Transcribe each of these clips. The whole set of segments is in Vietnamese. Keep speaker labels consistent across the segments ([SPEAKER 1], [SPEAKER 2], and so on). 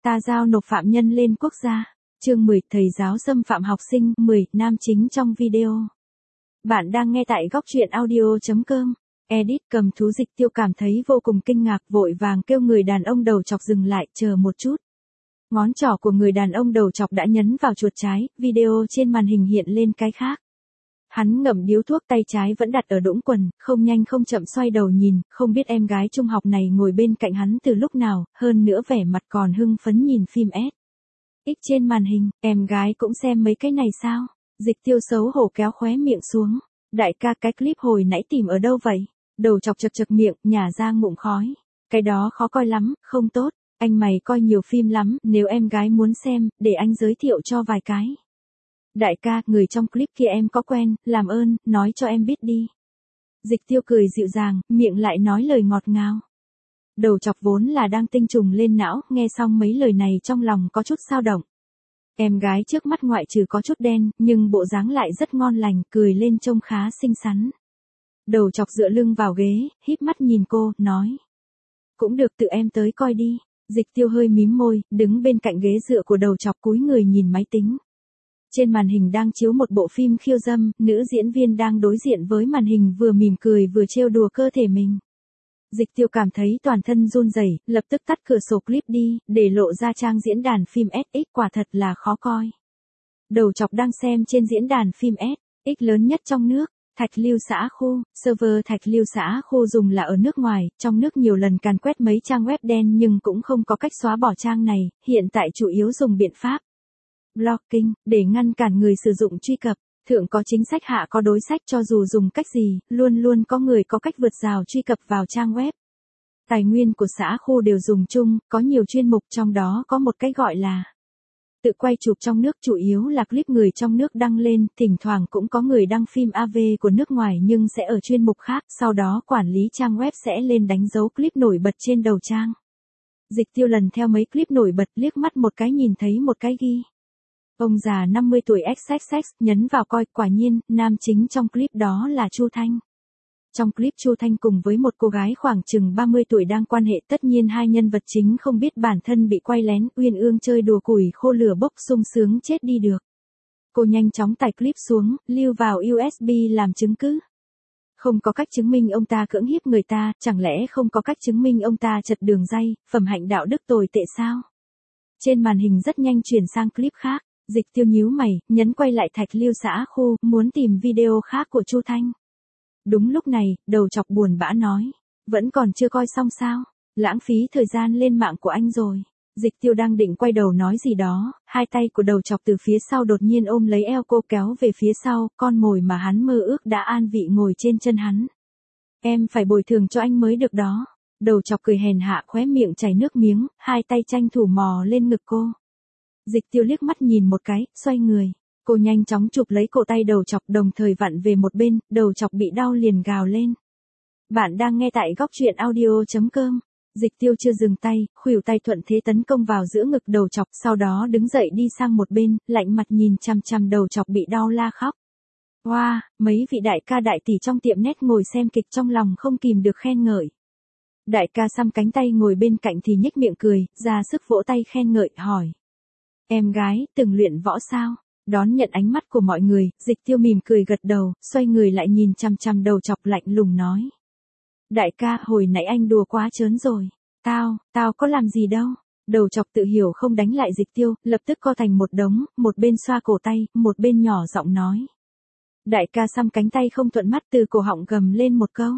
[SPEAKER 1] Ta giao nộp phạm nhân lên quốc gia. Chương 10, thầy giáo xâm phạm học sinh. 10, nam chính trong video. Bạn đang nghe tại góc truyện audio.com. Edit cầm thú. Dịch Tiêu cảm thấy vô cùng kinh ngạc, vội vàng kêu người đàn ông đầu chọc dừng lại, chờ một chút. Ngón trỏ của người đàn ông đầu chọc đã nhấn vào chuột trái, video trên màn hình hiện lên cái khác. Hắn ngậm điếu thuốc, tay trái vẫn đặt ở đũng quần, không nhanh không chậm xoay đầu nhìn, không biết em gái trung học này ngồi bên cạnh hắn từ lúc nào, hơn nữa vẻ mặt còn hưng phấn nhìn phim X trên màn hình. Em gái cũng xem mấy cái này sao? Dịch Tiêu xấu hổ kéo khóe miệng xuống. Đại ca, cái clip hồi nãy tìm ở đâu vậy? Đầu chọc chật chật miệng, nhả ra ngụm khói. Cái đó khó coi lắm, không tốt. Anh mày coi nhiều phim lắm, nếu em gái muốn xem, để anh giới thiệu cho vài cái. Đại ca, người trong clip kia em có quen, làm ơn, nói cho em biết đi. Dịch Tiêu cười dịu dàng, miệng lại nói lời ngọt ngào. Đầu chọc vốn là đang tinh trùng lên não, nghe xong mấy lời này trong lòng có chút dao động. Em gái trước mắt ngoại trừ có chút đen, nhưng bộ dáng lại rất ngon lành, cười lên trông khá xinh xắn. Đầu chọc dựa lưng vào ghế, híp mắt nhìn cô, nói. Cũng được, tự em tới coi đi. Dịch Tiêu hơi mím môi, đứng bên cạnh ghế dựa của đầu chọc, cúi người nhìn máy tính. Trên màn hình đang chiếu một bộ phim khiêu dâm, nữ diễn viên đang đối diện với màn hình vừa mỉm cười vừa trêu đùa cơ thể mình. Dịch Tiêu cảm thấy toàn thân run rẩy, lập tức tắt cửa sổ clip đi, để lộ ra trang diễn đàn phim SX, quả thật là khó coi. Đầu chọc đang xem trên diễn đàn phim SX lớn nhất trong nước, Thạch Lưu xã khu. Server Thạch Lưu xã khu dùng là ở nước ngoài, trong nước nhiều lần càn quét mấy trang web đen nhưng cũng không có cách xóa bỏ trang này, hiện tại chủ yếu dùng biện pháp blocking, để ngăn cản người sử dụng truy cập. Thượng có chính sách, hạ có đối sách, cho dù dùng cách gì, luôn luôn có người có cách vượt rào truy cập vào trang web. Tài nguyên của xã khu đều dùng chung, có nhiều chuyên mục, trong đó có một cái gọi là tự quay chụp trong nước, chủ yếu là clip người trong nước đăng lên, thỉnh thoảng cũng có người đăng phim AV của nước ngoài nhưng sẽ ở chuyên mục khác, sau đó quản lý trang web sẽ lên đánh dấu clip nổi bật trên đầu trang. Dịch Tiêu lần theo mấy clip nổi bật, liếc mắt một cái nhìn thấy một cái ghi. Ông già 50 tuổi XXX, nhấn vào coi, quả nhiên, nam chính trong clip đó là Chu Thanh. Trong clip Chu Thanh cùng với một cô gái khoảng chừng 30 tuổi đang quan hệ, tất nhiên hai nhân vật chính không biết bản thân bị quay lén, uyên ương chơi đùa củi khô lửa bốc, sung sướng chết đi được. Cô nhanh chóng tải clip xuống, lưu vào USB làm chứng cứ. Không có cách chứng minh ông ta cưỡng hiếp người ta, chẳng lẽ không có cách chứng minh ông ta trật đường ray, phẩm hạnh đạo đức tồi tệ sao? Trên màn hình rất nhanh chuyển sang clip khác. Dịch Tiêu nhíu mày, nhấn quay lại Thạch Lưu xã khu, muốn tìm video khác của Chu Thanh. Đúng lúc này, đầu chọc buồn bã nói. Vẫn còn chưa coi xong sao? Lãng phí thời gian lên mạng của anh rồi. Dịch Tiêu đang định quay đầu nói gì đó, hai tay của đầu chọc từ phía sau đột nhiên ôm lấy eo cô kéo về phía sau, con mồi mà hắn mơ ước đã an vị ngồi trên chân hắn. Em phải bồi thường cho anh mới được đó. Đầu chọc cười hèn hạ, khóe miệng chảy nước miếng, hai tay tranh thủ mò lên ngực cô. Dịch Tiêu liếc mắt nhìn một cái, xoay người. Cô nhanh chóng chụp lấy cổ tay đầu chọc, đồng thời vặn về một bên, đầu chọc bị đau liền gào lên. Bạn đang nghe tại góc truyện audio.com. Dịch Tiêu chưa dừng tay, khuỷu tay thuận thế tấn công vào giữa ngực đầu chọc, sau đó đứng dậy đi sang một bên, lạnh mặt nhìn chằm chằm đầu chọc bị đau la khóc. Wow, mấy vị đại ca đại tỷ trong tiệm net ngồi xem kịch trong lòng không kìm được khen ngợi. Đại ca xăm cánh tay ngồi bên cạnh thì nhếch miệng cười, ra sức vỗ tay khen ngợi, hỏi. Em gái, từng luyện võ sao? Đón nhận ánh mắt của mọi người, Dịch Tiêu mỉm cười gật đầu, xoay người lại nhìn chằm chằm đầu chọc lạnh lùng nói. Đại ca, hồi nãy anh đùa quá trớn rồi. Tao có làm gì đâu. Đầu chọc tự hiểu không đánh lại Dịch Tiêu, lập tức co thành một đống, một bên xoa cổ tay, một bên nhỏ giọng nói. Đại ca xăm cánh tay không thuận mắt, từ cổ họng gầm lên một câu.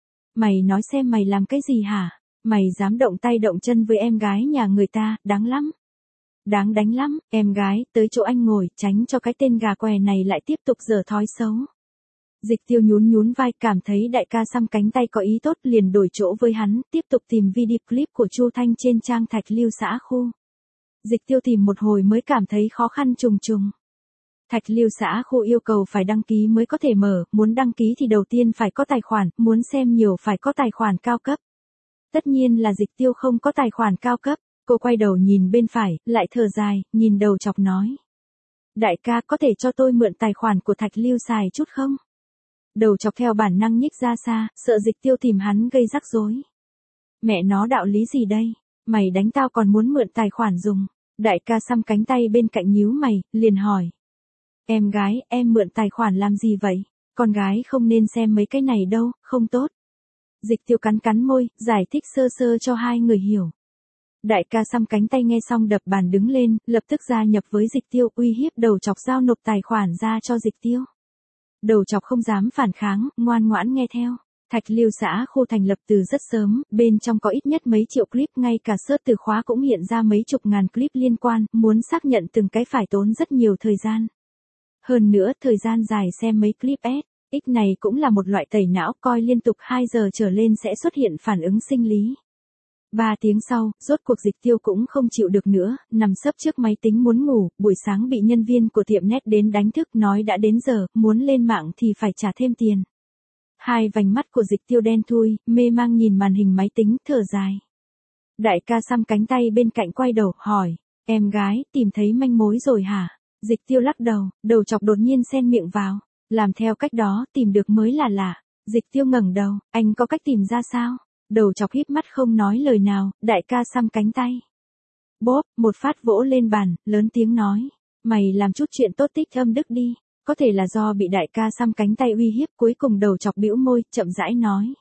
[SPEAKER 1] Mày nói xem mày làm cái gì hả? Mày dám động tay động chân với em gái nhà người ta, đáng lắm. Đáng đánh lắm, em gái, tới chỗ anh ngồi, tránh cho cái tên gà què này lại tiếp tục giở thói xấu. Dịch Tiêu nhún vai, cảm thấy đại ca xăm cánh tay có ý tốt, liền đổi chỗ với hắn, tiếp tục tìm video clip của Chu Thanh trên trang Thạch Lưu xã khu. Dịch Tiêu tìm một hồi mới cảm thấy khó khăn trùng trùng. Thạch Lưu xã khu yêu cầu phải đăng ký mới có thể mở, muốn đăng ký thì đầu tiên phải có tài khoản, muốn xem nhiều phải có tài khoản cao cấp. Tất nhiên là Dịch Tiêu không có tài khoản cao cấp. Cô quay đầu nhìn bên phải, lại thở dài, nhìn đầu chọc nói. Đại ca, có thể cho tôi mượn tài khoản của Thạch Lưu xài chút không? Đầu chọc theo bản năng nhích ra xa, sợ Dịch Tiêu tìm hắn gây rắc rối. Mẹ nó đạo lý gì đây? Mày đánh tao còn muốn mượn tài khoản dùng. Đại ca xăm cánh tay bên cạnh nhíu mày, liền hỏi. Em gái, em mượn tài khoản làm gì vậy? Con gái không nên xem mấy cái này đâu, không tốt. Dịch Tiêu cắn cắn môi, giải thích sơ sơ cho hai người hiểu. Đại ca xăm cánh tay nghe xong đập bàn đứng lên, lập tức gia nhập với Dịch Tiêu, uy hiếp Đầu Chọc giao nộp tài khoản ra cho Dịch Tiêu. Đầu Chọc không dám phản kháng, ngoan ngoãn nghe theo. Thạch Lưu xã khu thành lập từ rất sớm, bên trong có ít nhất mấy triệu clip, ngay cả search từ khóa cũng hiện ra mấy chục ngàn clip liên quan, muốn xác nhận từng cái phải tốn rất nhiều thời gian. Hơn nữa, thời gian dài xem mấy clip X này cũng là một loại tẩy não, coi liên tục 2 giờ trở lên sẽ xuất hiện phản ứng sinh lý. 3 tiếng sau, rốt cuộc Dịch Tiêu cũng không chịu được nữa, nằm sấp trước máy tính muốn ngủ, buổi sáng bị nhân viên của tiệm net đến đánh thức nói đã đến giờ, muốn lên mạng thì phải trả thêm tiền. Hai vành mắt của Dịch Tiêu đen thui, mê mang nhìn màn hình máy tính, thở dài. Đại ca xăm cánh tay bên cạnh quay đầu, hỏi, em gái, tìm thấy manh mối rồi hả? Dịch Tiêu lắc đầu, Đầu Chọc đột nhiên xen miệng vào, làm theo cách đó, tìm được mới là lạ. Dịch Tiêu ngẩng đầu, anh có cách tìm ra sao? Đầu Chọc híp mắt không nói lời nào, đại ca xăm cánh tay. Bốp, một phát vỗ lên bàn, lớn tiếng nói, mày làm chút chuyện tốt tích âm đức đi. Có thể là do bị đại ca xăm cánh tay uy hiếp, cuối cùng Đầu Chọc bĩu môi, chậm rãi nói.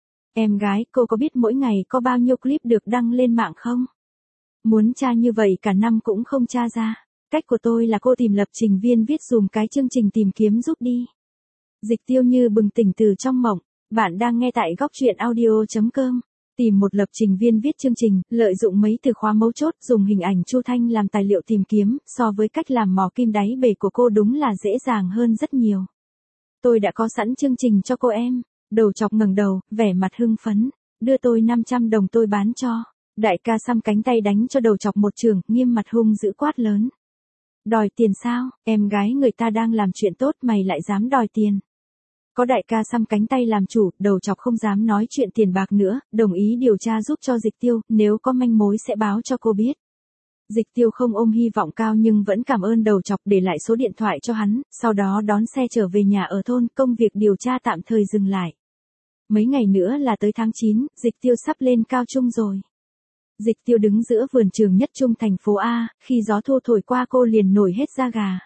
[SPEAKER 1] Em gái, cô có biết mỗi ngày có bao nhiêu clip được đăng lên mạng không? Muốn tra như vậy cả năm cũng không tra ra. Cách của tôi là cô tìm lập trình viên viết dùm cái chương trình tìm kiếm giúp đi. Dịch Tiêu như bừng tỉnh từ trong mộng. Bạn đang nghe tại góc truyện audio.com. Tìm một lập trình viên viết chương trình, lợi dụng mấy từ khóa mấu chốt, dùng hình ảnh Chu Thanh làm tài liệu tìm kiếm, so với cách làm mò kim đáy bể của cô đúng là dễ dàng hơn rất nhiều. Tôi đã có sẵn chương trình cho cô em. Đầu Chọc ngẩng đầu, vẻ mặt hưng phấn. Đưa tôi 500 đồng tôi bán cho. Đại ca xăm cánh tay đánh cho Đầu Chọc một chưởng, nghiêm mặt hung dữ quát lớn. Đòi tiền sao? Em gái người ta đang làm chuyện tốt mày lại dám đòi tiền. Có đại ca xăm cánh tay làm chủ, Đầu Chọc không dám nói chuyện tiền bạc nữa, đồng ý điều tra giúp cho Dịch Tiêu, nếu có manh mối sẽ báo cho cô biết. Dịch Tiêu không ôm hy vọng cao nhưng vẫn cảm ơn Đầu Chọc để lại số điện thoại cho hắn, sau đó đón xe trở về nhà ở thôn, công việc điều tra tạm thời dừng lại. Mấy ngày nữa là tới tháng 9, Dịch Tiêu sắp lên cao trung rồi. Dịch Tiêu đứng giữa vườn trường nhất trung thành phố A, khi gió thu thổi qua cô liền nổi hết da gà.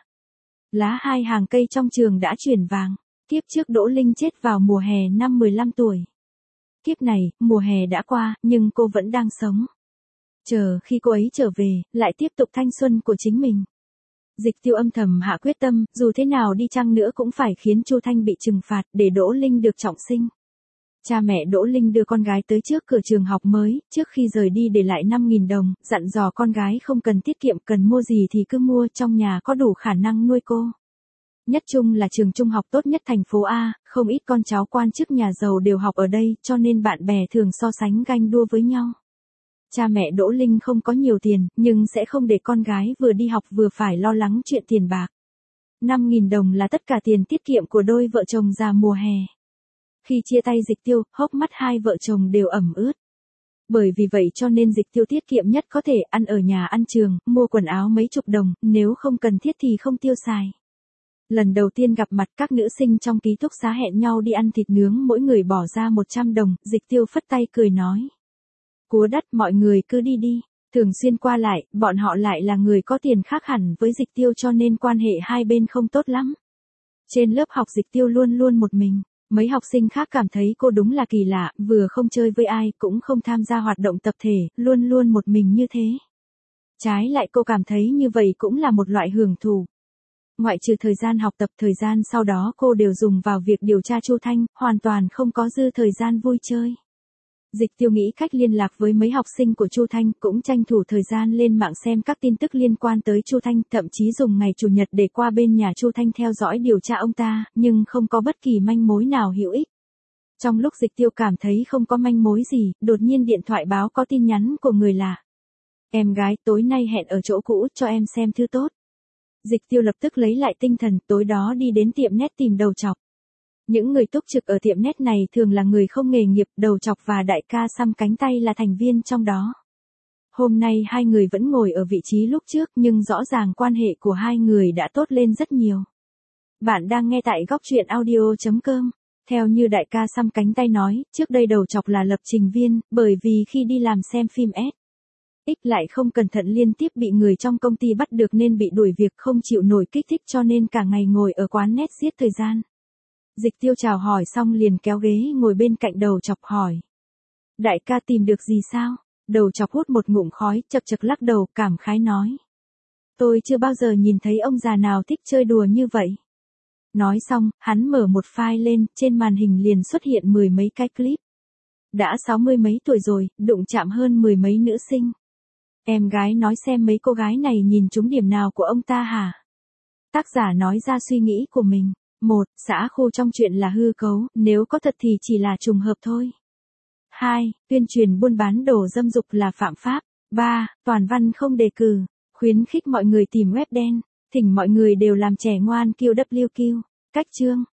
[SPEAKER 1] Lá hai hàng cây trong trường đã chuyển vàng. Kiếp trước Đỗ Linh chết vào mùa hè năm 15 tuổi. Kiếp này, mùa hè đã qua, nhưng cô vẫn đang sống. Chờ khi cô ấy trở về, lại tiếp tục thanh xuân của chính mình. Dịch Tiêu âm thầm hạ quyết tâm, dù thế nào đi chăng nữa cũng phải khiến Chu Thanh bị trừng phạt để Đỗ Linh được trọng sinh. Cha mẹ Đỗ Linh đưa con gái tới trước cửa trường học mới, trước khi rời đi để lại 5.000 đồng, dặn dò con gái không cần tiết kiệm, cần mua gì thì cứ mua, trong nhà có đủ khả năng nuôi cô. Nhất Trung là trường trung học tốt nhất thành phố A, không ít con cháu quan chức nhà giàu đều học ở đây, cho nên bạn bè thường so sánh ganh đua với nhau. Cha mẹ Đỗ Linh không có nhiều tiền, nhưng sẽ không để con gái vừa đi học vừa phải lo lắng chuyện tiền bạc. 5.000 đồng là tất cả tiền tiết kiệm của đôi vợ chồng già mùa hè. Khi chia tay Dịch Tiêu, hốc mắt hai vợ chồng đều ẩm ướt. Bởi vì vậy cho nên Dịch Tiêu tiết kiệm nhất có thể, ăn ở nhà ăn trường, mua quần áo mấy chục đồng, nếu không cần thiết thì không tiêu xài. Lần đầu tiên gặp mặt các nữ sinh trong ký túc xá hẹn nhau đi ăn thịt nướng, mỗi người bỏ ra 100 đồng, Dịch Tiêu phất tay cười nói. Cúa đắt, mọi người cứ đi đi. Thường xuyên qua lại, bọn họ lại là người có tiền khác hẳn với Dịch Tiêu cho nên quan hệ hai bên không tốt lắm. Trên lớp học Dịch Tiêu luôn luôn một mình. Mấy học sinh khác cảm thấy cô đúng là kỳ lạ, vừa không chơi với ai, cũng không tham gia hoạt động tập thể, luôn luôn một mình như thế. Trái lại cô cảm thấy như vậy cũng là một loại hưởng thụ. Ngoại trừ thời gian học tập, thời gian sau đó cô đều dùng vào việc điều tra Chu Thanh, hoàn toàn không có dư thời gian vui chơi. Dịch Tiêu nghĩ cách liên lạc với mấy học sinh của Chu Thanh, cũng tranh thủ thời gian lên mạng xem các tin tức liên quan tới Chu Thanh, thậm chí dùng ngày Chủ nhật để qua bên nhà Chu Thanh theo dõi điều tra ông ta, nhưng không có bất kỳ manh mối nào hữu ích. Trong lúc Dịch Tiêu cảm thấy không có manh mối gì, đột nhiên điện thoại báo có tin nhắn của người lạ. Em gái, tối nay hẹn ở chỗ cũ, cho em xem thứ tốt. Dịch Tiêu lập tức lấy lại tinh thần, tối đó đi đến tiệm net tìm Đầu Chọc. Những người túc trực ở tiệm net này thường là người không nghề nghiệp, Đầu Chọc và đại ca xăm cánh tay là thành viên trong đó. Hôm nay hai người vẫn ngồi ở vị trí lúc trước nhưng rõ ràng quan hệ của hai người đã tốt lên rất nhiều. Bạn đang nghe tại góc truyện audio.com. Theo như đại ca xăm cánh tay nói, trước đây Đầu Chọc là lập trình viên, bởi vì khi đi làm xem phim S. X lại không cẩn thận liên tiếp bị người trong công ty bắt được nên bị đuổi việc, không chịu nổi kích thích cho nên cả ngày ngồi ở quán net giết thời gian. Dịch Tiêu chào hỏi xong liền kéo ghế ngồi bên cạnh Đầu Chọc hỏi. Đại ca tìm được gì sao? Đầu Chọc hút một ngụm khói, chật chật lắc đầu, cảm khái nói. Tôi chưa bao giờ nhìn thấy ông già nào thích chơi đùa như vậy. Nói xong, hắn mở một file lên, trên màn hình liền xuất hiện 10 mấy cái clip. Đã 60 mấy tuổi rồi, đụng chạm hơn 10 mấy nữ sinh. Em gái nói xem mấy cô gái này nhìn trúng điểm nào của ông ta hả? Tác giả nói ra suy nghĩ của mình. 1. Xã khu trong chuyện là hư cấu, nếu có thật thì chỉ là trùng hợp thôi. 2. Tuyên truyền buôn bán đồ dâm dục là phạm pháp. 3. Toàn văn không đề cử, khuyến khích mọi người tìm web đen, thỉnh mọi người đều làm trẻ ngoan QWQ. Cách chương